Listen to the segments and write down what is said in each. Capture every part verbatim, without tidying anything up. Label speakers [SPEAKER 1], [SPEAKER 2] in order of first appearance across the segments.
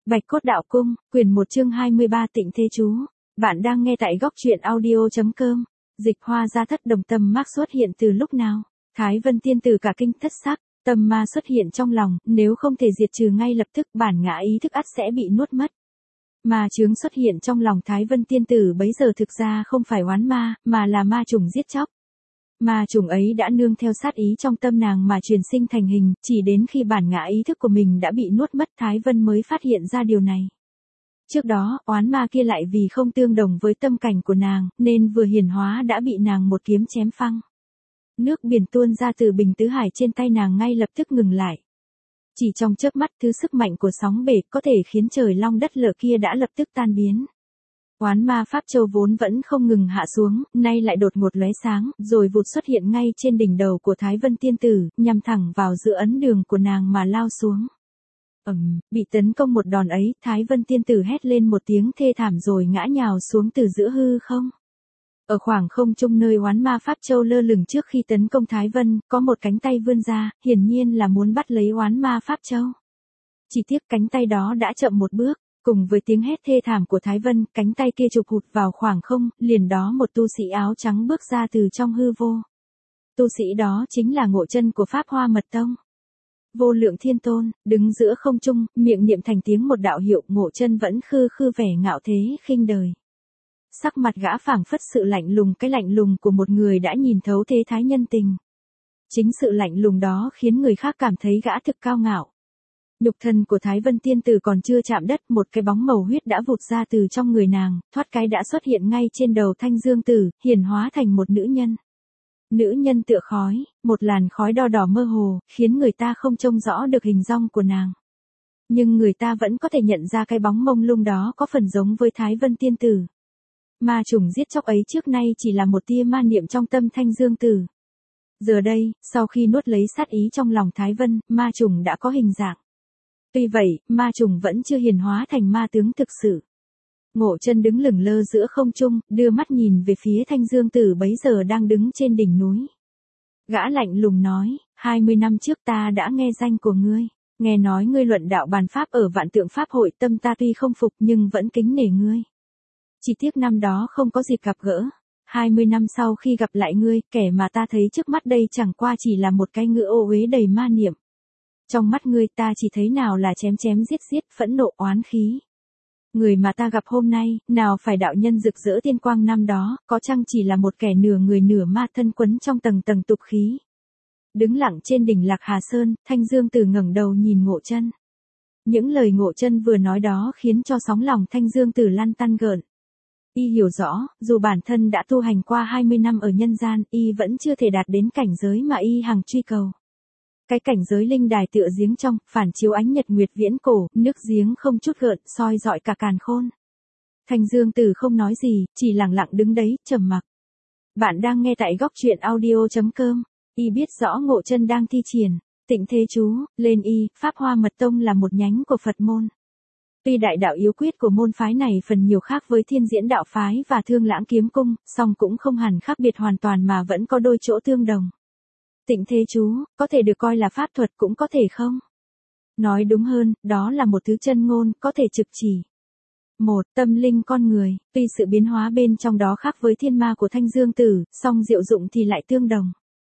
[SPEAKER 1] Bạch Cốt Đạo Cung, quyển một chương hai mươi ba Tịnh Thế Chú. Bạn đang nghe tại góc truyện audio.com. Dịch Hoa Gia Thất Đồng tâm ma xuất hiện từ lúc nào? Thái Vân tiên tử cả kinh thất sắc, tâm ma xuất hiện trong lòng, nếu không thể diệt trừ ngay lập tức bản ngã ý thức ắt sẽ bị nuốt mất. Ma chướng xuất hiện trong lòng Thái Vân tiên tử bấy giờ thực ra không phải oán ma, mà là ma trùng giết chóc. Ma trùng ấy đã nương theo sát ý trong tâm nàng mà truyền sinh thành hình, chỉ đến khi bản ngã ý thức của mình đã bị nuốt mất Thái Vân mới phát hiện ra điều này. Trước đó, oán ma kia lại vì không tương đồng với tâm cảnh của nàng, nên vừa hiển hóa đã bị nàng một kiếm chém phăng. Nước biển tuôn ra từ bình tứ hải trên tay nàng ngay lập tức ngừng lại. Chỉ trong chớp mắt thứ sức mạnh của sóng bể có thể khiến trời long đất lở kia đã lập tức tan biến. Oán ma Pháp Châu vốn vẫn không ngừng hạ xuống, nay lại đột ngột lóe sáng, rồi vụt xuất hiện ngay trên đỉnh đầu của Thái Vân tiên tử, nhằm thẳng vào giữa ấn đường của nàng mà lao xuống. Ầm, bị tấn công một đòn ấy, Thái Vân tiên tử hét lên một tiếng thê thảm rồi ngã nhào xuống từ giữa hư không. Ở khoảng không trung nơi oán ma Pháp Châu lơ lửng trước khi tấn công Thái Vân, có một cánh tay vươn ra, hiển nhiên là muốn bắt lấy oán ma Pháp Châu. Chỉ tiếc cánh tay đó đã chậm một bước. Cùng với tiếng hét thê thảm của Thái Vân, cánh tay kia chụp hụt vào khoảng không, liền đó một tu sĩ áo trắng bước ra từ trong hư vô. Tu sĩ đó chính là Ngộ Chân của Pháp Hoa Mật Tông. Vô Lượng Thiên Tôn, đứng giữa không trung, miệng niệm thành tiếng một đạo hiệu, Ngộ Chân vẫn khư khư vẻ ngạo thế khinh đời. Sắc mặt gã phảng phất sự lạnh lùng, cái lạnh lùng của một người đã nhìn thấu thế thái nhân tình. Chính sự lạnh lùng đó khiến người khác cảm thấy gã thực cao ngạo. Nhục thân của Thái Vân tiên tử còn chưa chạm đất, một cái bóng màu huyết đã vụt ra từ trong người nàng, thoát cái đã xuất hiện ngay trên đầu Thanh Dương tử, hiển hóa thành một nữ nhân. Nữ nhân tựa khói, một làn khói đo đỏ mơ hồ, khiến người ta không trông rõ được hình dong của nàng. Nhưng người ta vẫn có thể nhận ra cái bóng mông lung đó có phần giống với Thái Vân tiên tử. Ma trùng giết chóc ấy trước nay chỉ là một tia ma niệm trong tâm Thanh Dương tử. Giờ đây, sau khi nuốt lấy sát ý trong lòng Thái Vân, ma trùng đã có hình dạng. Tuy vậy, ma trùng vẫn chưa hiển hóa thành ma tướng thực sự. Ngộ Chân đứng lửng lơ giữa không trung, đưa mắt nhìn về phía Thanh Dương tử bấy giờ đang đứng trên đỉnh núi. Gã lạnh lùng nói, hai mươi năm trước ta đã nghe danh của ngươi, nghe nói ngươi luận đạo bàn pháp ở Vạn Tượng Pháp hội, tâm ta tuy không phục nhưng vẫn kính nể ngươi. Chỉ tiếc năm đó không có dịp gặp gỡ. hai mươi năm sau khi gặp lại ngươi, kẻ mà ta thấy trước mắt đây chẳng qua chỉ là một cái ngựa ô uế đầy ma niệm. Trong mắt ngươi ta chỉ thấy nào là chém chém giết giết, phẫn nộ oán khí. Người mà ta gặp hôm nay, nào phải đạo nhân rực rỡ tiên quang năm đó, có chăng chỉ là một kẻ nửa người nửa ma thân quấn trong tầng tầng tục khí. Đứng lặng trên đỉnh Lạc Hà Sơn, Thanh Dương tử ngẩng đầu nhìn Ngộ Chân. Những lời Ngộ Chân vừa nói đó khiến cho sóng lòng Thanh Dương tử lăn tăn gợn. Y hiểu rõ, dù bản thân đã tu hành qua hai mươi năm ở nhân gian, y vẫn chưa thể đạt đến cảnh giới mà y hằng truy cầu. Cái cảnh giới linh đài tựa giếng trong, phản chiếu ánh nhật nguyệt viễn cổ, nước giếng không chút gợn, soi dọi cả càn khôn. Thanh Dương tử không nói gì, chỉ lặng lặng đứng đấy, trầm mặc. Bạn đang nghe tại góc truyện audio.com. Y biết rõ Ngộ Chân đang thi triển Tịnh Thế Chú lên y. Pháp Hoa Mật Tông là một nhánh của Phật môn. Tuy đại đạo yếu quyết của môn phái này phần nhiều khác với Thiên Diễn đạo phái và Thương Lãng kiếm cung, song cũng không hẳn khác biệt hoàn toàn mà vẫn có đôi chỗ tương đồng. Tịnh Thế Chú, có thể được coi là pháp thuật cũng có thể không. Nói đúng hơn, đó là một thứ chân ngôn, có thể trực chỉ. Một, tâm linh con người, tuy sự biến hóa bên trong đó khác với thiên ma của Thanh Dương tử, song diệu dụng thì lại tương đồng.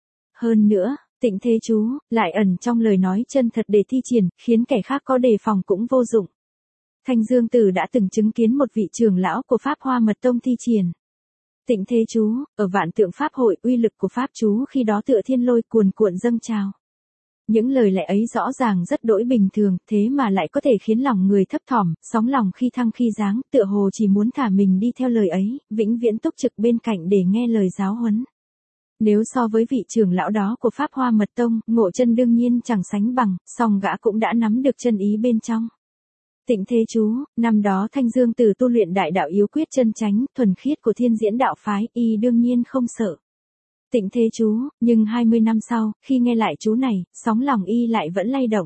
[SPEAKER 1] Hơn nữa, Tịnh Thế Chú, lại ẩn trong lời nói chân thật để thi triển, khiến kẻ khác có đề phòng cũng vô dụng. Thanh Dương tử đã từng chứng kiến một vị trưởng lão của Pháp Hoa Mật Tông thi triển Tịnh Thế Chú, ở Vạn Tượng Pháp hội, uy lực của pháp chú khi đó tựa thiên lôi cuồn cuộn dâng trào. Những lời lẽ ấy rõ ràng rất đỗi bình thường, thế mà lại có thể khiến lòng người thấp thỏm, sóng lòng khi thăng khi giáng, tựa hồ chỉ muốn thả mình đi theo lời ấy, vĩnh viễn túc trực bên cạnh để nghe lời giáo huấn. Nếu so với vị trưởng lão đó của Pháp Hoa Mật Tông, Ngộ Chân đương nhiên chẳng sánh bằng, song gã cũng đã nắm được chân ý bên trong. Tịnh Thế Chú, năm đó Thanh Dương tử tu luyện đại đạo yếu quyết chân chánh, thuần khiết của Thiên Diễn đạo phái, y đương nhiên không sợ Tịnh Thế Chú, nhưng hai mươi năm sau, khi nghe lại chú này, sóng lòng y lại vẫn lay động.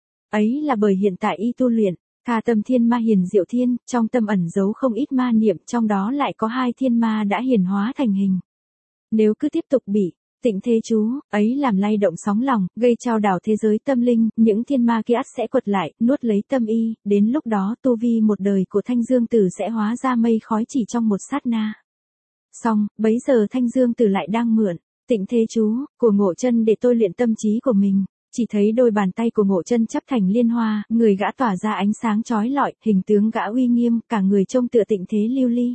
[SPEAKER 1] Ấy là bởi hiện tại y tu luyện, Tha Tâm Thiên Ma Hiền Diệu Thiên, trong tâm ẩn giấu không ít ma niệm, trong đó lại có hai thiên ma đã hiển hóa thành hình. Nếu cứ tiếp tục bị Tịnh thế chú, ấy làm lay động sóng lòng, gây trao đảo thế giới tâm linh, những thiên ma kia ắt sẽ quật lại, nuốt lấy tâm y, đến lúc đó tu vi một đời của Thanh Dương Tử sẽ hóa ra mây khói chỉ trong một sát na. Xong, bấy giờ Thanh Dương Tử lại đang mượn tịnh thế chú của Ngộ Chân để tôi luyện tâm trí của mình. Chỉ thấy đôi bàn tay của Ngộ Chân chắp thành liên hoa, người gã tỏa ra ánh sáng chói lọi, hình tướng gã uy nghiêm, cả người trông tựa tịnh thế lưu ly.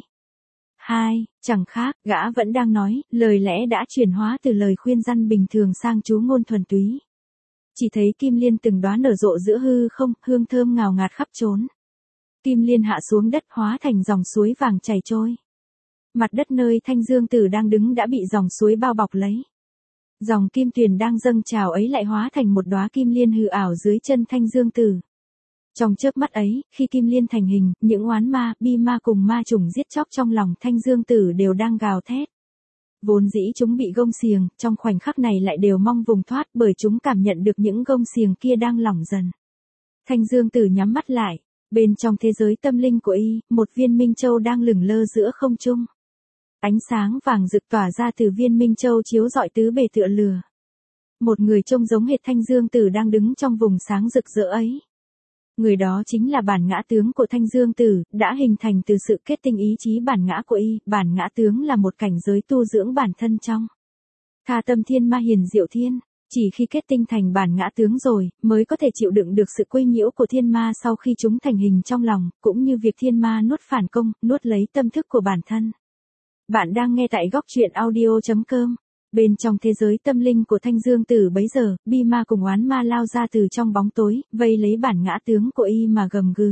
[SPEAKER 1] Hai, chẳng khác, gã vẫn đang nói, lời lẽ đã chuyển hóa từ lời khuyên răn bình thường sang chú ngôn thuần túy. Chỉ thấy kim liên từng đóa nở rộ giữa hư không, hương thơm ngào ngạt khắp chốn. Kim liên hạ xuống đất hóa thành dòng suối vàng chảy trôi. Mặt đất nơi Thanh Dương Tử đang đứng đã bị dòng suối bao bọc lấy. Dòng kim tuyền đang dâng trào ấy lại hóa thành một đóa kim liên hư ảo dưới chân Thanh Dương Tử. Trong chớp mắt ấy, khi kim liên thành hình, những oán ma, bi ma cùng ma trùng giết chóc trong lòng Thanh Dương Tử đều đang gào thét. Vốn dĩ chúng bị gông xiềng, trong khoảnh khắc này lại đều mong vùng thoát bởi chúng cảm nhận được những gông xiềng kia đang lỏng dần. Thanh Dương Tử nhắm mắt lại, bên trong thế giới tâm linh của y, một viên minh châu đang lửng lơ giữa không trung. Ánh sáng vàng rực tỏa ra từ viên minh châu chiếu rọi tứ bề tựa lửa. Một người trông giống hệt Thanh Dương Tử đang đứng trong vùng sáng rực rỡ ấy. Người đó chính là bản ngã tướng của Thanh Dương Tử, đã hình thành từ sự kết tinh ý chí bản ngã của y. Bản ngã tướng là một cảnh giới tu dưỡng bản thân trong tha tâm thiên ma hiền diệu thiên. Chỉ khi kết tinh thành bản ngã tướng rồi, mới có thể chịu đựng được sự quấy nhiễu của thiên ma sau khi chúng thành hình trong lòng, cũng như việc thiên ma nuốt phản công, nuốt lấy tâm thức của bản thân. Bạn đang nghe tại góc truyện audio chấm com. Bên trong thế giới tâm linh của Thanh Dương Tử bấy giờ, bi ma cùng oán ma lao ra từ trong bóng tối, vây lấy bản ngã tướng của y mà gầm gừ.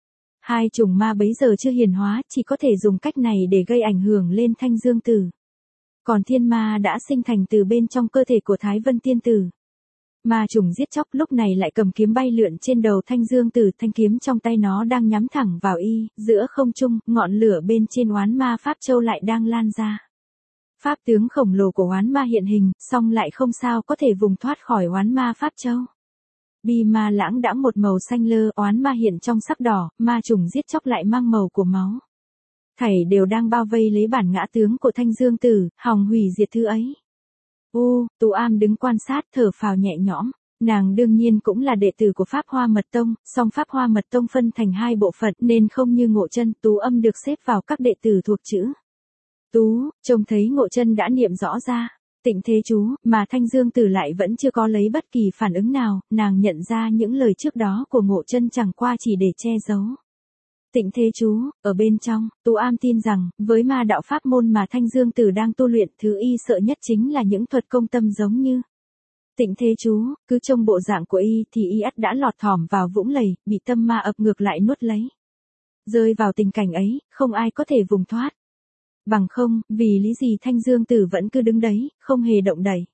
[SPEAKER 1] Hai chủng ma bấy giờ chưa hiền hóa, chỉ có thể dùng cách này để gây ảnh hưởng lên Thanh Dương Tử. Còn thiên ma đã sinh thành từ bên trong cơ thể của Thái Vân Tiên Tử. Ma trùng giết chóc lúc này lại cầm kiếm bay lượn trên đầu Thanh Dương Tử, thanh kiếm trong tay nó đang nhắm thẳng vào y, giữa không trung, ngọn lửa bên trên oán ma Pháp Châu lại đang lan ra. Pháp tướng khổng lồ của oán ma hiện hình, song lại không sao có thể vùng thoát khỏi oán ma Pháp Châu. Bi ma lãng đãng một màu xanh lơ, oán ma hiện trong sắc đỏ, ma trùng giết chóc lại mang màu của máu. Thảy đều đang bao vây lấy bản ngã tướng của Thanh Dương Tử, hòng hủy diệt thứ ấy. U, Tú Am đứng quan sát thở phào nhẹ nhõm, nàng đương nhiên cũng là đệ tử của Pháp Hoa Mật Tông, song Pháp Hoa Mật Tông phân thành hai bộ phận nên không như Ngộ Chân, Tú Âm được xếp vào các đệ tử thuộc chữ. Tú, trông thấy Ngộ Chân đã niệm rõ ra tịnh thế chú, mà Thanh Dương Tử lại vẫn chưa có lấy bất kỳ phản ứng nào, nàng nhận ra những lời trước đó của Ngộ Chân chẳng qua chỉ để che giấu tịnh thế chú. Ở bên trong, Tú Am tin rằng, với ma đạo pháp môn mà Thanh Dương Tử đang tu luyện, thứ y sợ nhất chính là những thuật công tâm giống như tịnh thế chú. Cứ trông bộ dạng của y thì y ắt đã lọt thỏm vào vũng lầy, bị tâm ma ập ngược lại nuốt lấy. Rơi vào tình cảnh ấy, không ai có thể vùng thoát. Bằng không, vì lý gì Thanh Dương Tử vẫn cứ đứng đấy, không hề động đậy.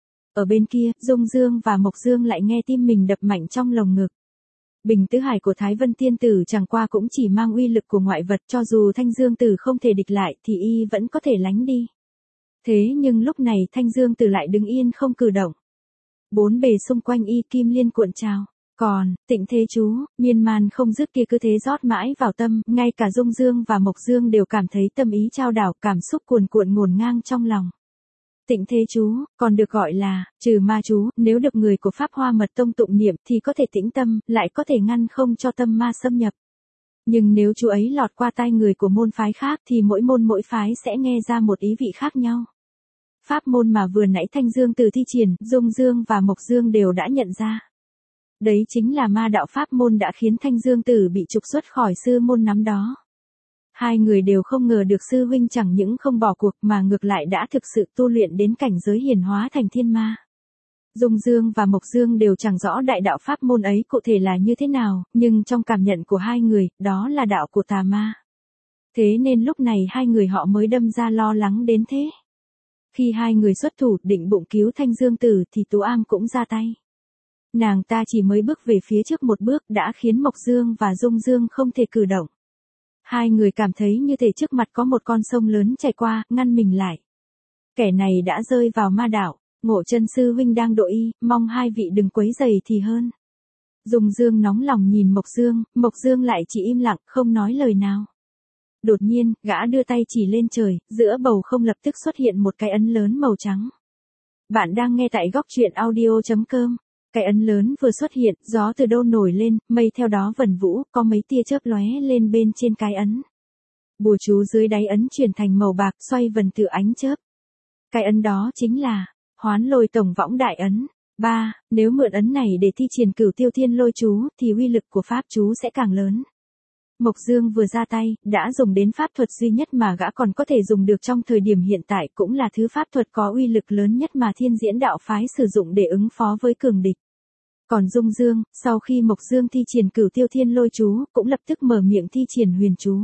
[SPEAKER 1] Ở bên kia, Dung Dương và Mộc Dương lại nghe tim mình đập mạnh trong lồng ngực. Bình tứ hải của Thái Vân Tiên Tử chẳng qua cũng chỉ mang uy lực của ngoại vật, cho dù Thanh Dương Tử không thể địch lại thì y vẫn có thể lánh đi. Thế nhưng lúc này Thanh Dương Tử lại đứng yên không cử động. Bốn bề xung quanh y kim liên cuộn trào. Còn, tịnh thế chú, miên man không dứt kia cứ thế rót mãi vào tâm, ngay cả Dung Dương và Mộc Dương đều cảm thấy tâm ý trao đảo, cảm xúc cuồn cuộn ngổn ngang trong lòng. Tịnh thế chú, còn được gọi là, trừ ma chú, nếu được người của Pháp Hoa Mật Tông tụng niệm thì có thể tĩnh tâm, lại có thể ngăn không cho tâm ma xâm nhập. Nhưng nếu chú ấy lọt qua tai người của môn phái khác thì mỗi môn mỗi phái sẽ nghe ra một ý vị khác nhau. Pháp môn mà vừa nãy Thanh Dương Tử thi triển, Dung Dương và Mộc Dương đều đã nhận ra. Đấy chính là ma đạo pháp môn đã khiến Thanh Dương Tử bị trục xuất khỏi sư môn năm đó. Hai người đều không ngờ được sư huynh chẳng những không bỏ cuộc mà ngược lại đã thực sự tu luyện đến cảnh giới hiển hóa thành thiên ma. Dung Dương và Mộc Dương đều chẳng rõ đại đạo pháp môn ấy cụ thể là như thế nào, nhưng trong cảm nhận của hai người, đó là đạo của tà ma. Thế nên lúc này hai người họ mới đâm ra lo lắng đến thế. Khi hai người xuất thủ định bụng cứu Thanh Dương Tử thì Tú Am cũng ra tay. Nàng ta chỉ mới bước về phía trước một bước đã khiến Mộc Dương và Dung Dương không thể cử động. Hai người cảm thấy như thể trước mặt có một con sông lớn chảy qua, ngăn mình lại. Kẻ này đã rơi vào ma đạo, Ngộ Chân sư huynh đang độ y, mong hai vị đừng quấy rầy thì hơn. Dung Dương nóng lòng nhìn Mộc Dương, Mộc Dương lại chỉ im lặng, không nói lời nào. Đột nhiên, gã đưa tay chỉ lên trời, giữa bầu không lập tức xuất hiện một cái ấn lớn màu trắng. Bạn đang nghe tại góc truyện audio chấm com. Cái ấn lớn vừa xuất hiện, gió từ đâu nổi lên, mây theo đó vần vũ, có mấy tia chớp lóe lên bên trên cái ấn. Bùa chú dưới đáy ấn chuyển thành màu bạc, xoay vần tự ánh chớp. Cái ấn đó chính là Hoán Lôi Tổng Võng Đại Ấn. ba. Nếu mượn ấn này để thi triển Cửu Tiêu Thiên Lôi chú, thì uy lực của pháp chú sẽ càng lớn. Mộc Dương vừa ra tay, đã dùng đến pháp thuật duy nhất mà gã còn có thể dùng được trong thời điểm hiện tại, cũng là thứ pháp thuật có uy lực lớn nhất mà Thiên Diễn Đạo Phái sử dụng để ứng phó với cường địch. Còn Dung Dương, sau khi Mộc Dương thi triển Cửu Tiêu Thiên Lôi chú, cũng lập tức mở miệng thi triển huyền chú.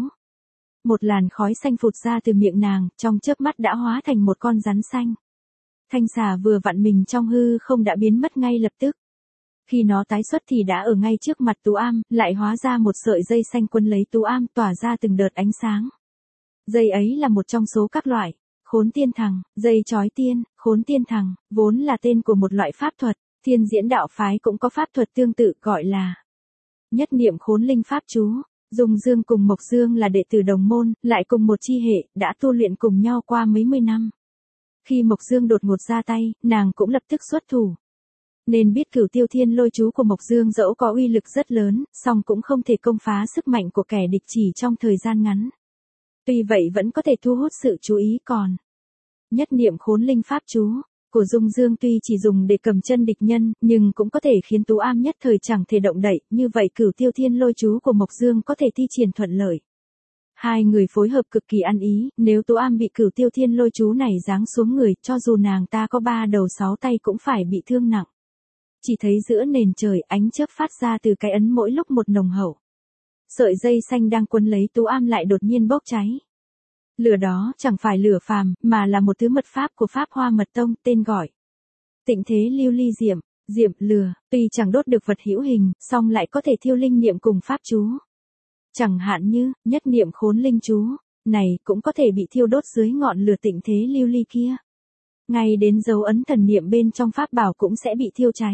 [SPEAKER 1] Một làn khói xanh phụt ra từ miệng nàng, trong chớp mắt đã hóa thành một con rắn xanh. Thanh xà vừa vặn mình trong hư không đã biến mất ngay lập tức. Khi nó tái xuất thì đã ở ngay trước mặt Tú Am, lại hóa ra một sợi dây xanh quấn lấy Tú Am, tỏa ra từng đợt ánh sáng. Dây ấy là một trong số các loại Khốn Tiên Thằng, dây chói tiên, Khốn Tiên Thằng, vốn là tên của một loại pháp thuật. Thiên Diễn Đạo Phái cũng có pháp thuật tương tự gọi là Nhất Niệm Khốn Linh Pháp Chú. Dung Dương cùng Mộc Dương là đệ tử đồng môn, lại cùng một chi hệ, đã tu luyện cùng nhau qua mấy mươi năm. Khi Mộc Dương đột ngột ra tay, nàng cũng lập tức xuất thủ. Nên biết Cửu Tiêu Thiên Lôi chú của Mộc Dương dẫu có uy lực rất lớn, song cũng không thể công phá sức mạnh của kẻ địch chỉ trong thời gian ngắn. Tuy vậy vẫn có thể thu hút sự chú ý. Còn Nhất Niệm Khốn Linh Pháp Chú của Dung Dương tuy chỉ dùng để cầm chân địch nhân, nhưng cũng có thể khiến Tú Am nhất thời chẳng thể động đậy, như vậy Cửu Tiêu Thiên Lôi chú của Mộc Dương có thể thi triển thuận lợi. Hai người phối hợp cực kỳ ăn ý, nếu Tú Am bị Cửu Tiêu Thiên Lôi chú này giáng xuống người, cho dù nàng ta có ba đầu sáu tay cũng phải bị thương nặng. Chỉ thấy giữa nền trời, ánh chớp phát ra từ cái ấn mỗi lúc một nồng hậu. Sợi dây xanh đang quấn lấy Tú Am lại đột nhiên bốc cháy. Lửa đó chẳng phải lửa phàm, mà là một thứ mật pháp của Pháp Hoa Mật Tông, tên gọi Tịnh Thế Lưu Ly Diệm. Diệm lửa, tuy chẳng đốt được vật hữu hình, song lại có thể thiêu linh niệm cùng pháp chú. Chẳng hạn như, Nhất Niệm Khốn Linh chú, này cũng có thể bị thiêu đốt dưới ngọn lửa Tịnh Thế Lưu Ly kia. Ngay đến dấu ấn thần niệm bên trong pháp bảo cũng sẽ bị thiêu cháy.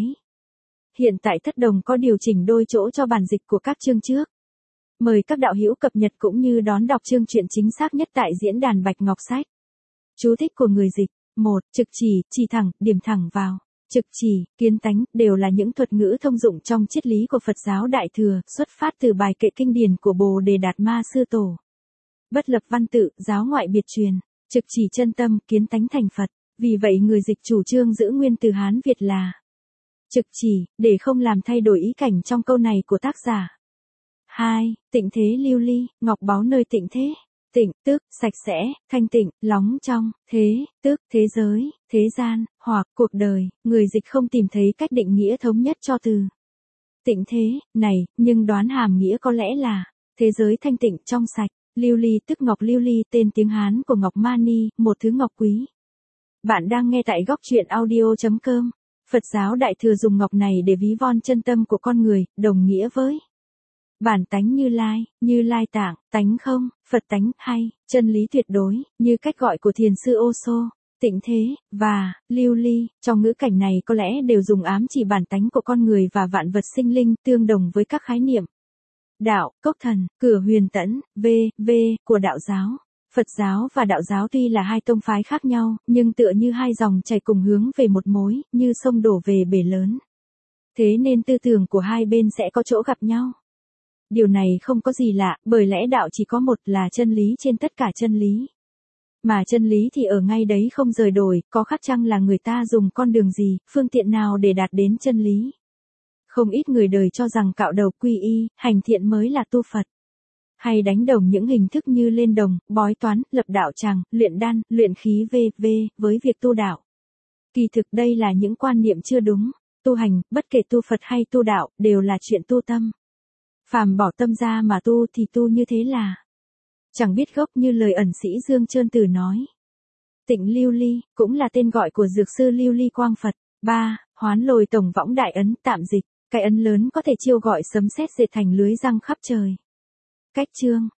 [SPEAKER 1] Hiện tại Thất Đồng có điều chỉnh đôi chỗ cho bản dịch của các chương trước. Mời các đạo hữu cập nhật cũng như đón đọc chương truyện chính xác nhất tại diễn đàn Bạch Ngọc Sách. Chú thích của người dịch. một. Trực chỉ, chỉ thẳng, điểm thẳng vào. Trực chỉ, kiến tánh, đều là những thuật ngữ thông dụng trong triết lý của Phật giáo Đại Thừa, xuất phát từ bài kệ kinh điển của Bồ Đề Đạt Ma Sư Tổ. Bất lập văn tự, giáo ngoại biệt truyền. Trực chỉ chân tâm, kiến tánh thành Phật. Vì vậy người dịch chủ trương giữ nguyên từ Hán Việt là trực chỉ, để không làm thay đổi ý cảnh trong câu này của tác giả. hai. Tịnh thế lưu ly, ngọc báu nơi tịnh thế. Tịnh, tức, sạch sẽ, thanh tịnh, lóng trong, thế, tức, thế giới, thế gian, hoặc, cuộc đời, người dịch không tìm thấy cách định nghĩa thống nhất cho từ tịnh thế, này, nhưng đoán hàm nghĩa có lẽ là thế giới thanh tịnh, trong sạch. Lưu ly tức ngọc lưu ly, tên tiếng Hán của ngọc mani, một thứ ngọc quý. Bạn đang nghe tại góc truyện audio chấm com. Phật giáo Đại Thừa dùng ngọc này để ví von chân tâm của con người, đồng nghĩa với bản tánh Như Lai, Như Lai tạng, tánh không, Phật tánh, hay, chân lý tuyệt đối, như cách gọi của thiền sư Osho. Tịnh thế, và, lưu ly, trong ngữ cảnh này có lẽ đều dùng ám chỉ bản tánh của con người và vạn vật sinh linh, tương đồng với các khái niệm đạo, cốc thần, cửa huyền tẫn, v, v, của đạo giáo. Phật giáo và đạo giáo tuy là hai tông phái khác nhau, nhưng tựa như hai dòng chảy cùng hướng về một mối, như sông đổ về bể lớn. Thế nên tư tưởng của hai bên sẽ có chỗ gặp nhau. Điều này không có gì lạ, bởi lẽ đạo chỉ có một, là chân lý trên tất cả chân lý. Mà chân lý thì ở ngay đấy không rời đổi, có khác chăng là người ta dùng con đường gì, phương tiện nào để đạt đến chân lý. Không ít người đời cho rằng cạo đầu quy y, hành thiện mới là tu Phật. Hay đánh đồng những hình thức như lên đồng, bói toán, lập đạo tràng, luyện đan, luyện khí vân vân với việc tu đạo. Kỳ thực đây là những quan niệm chưa đúng. Tu hành, bất kể tu Phật hay tu đạo, đều là chuyện tu tâm. Phàm bỏ tâm ra mà tu thì tu như thế là chẳng biết gốc, như lời ẩn sĩ Dương Trơn Tử nói. Tịnh lưu ly, cũng là tên gọi của dược sư lưu ly quang Phật. ba. Hoán Lôi Tổng Võng Đại Ấn, tạm dịch. Cái ấn lớn có thể chiêu gọi sấm sét dệt thành lưới giăng khắp trời. Cách chương,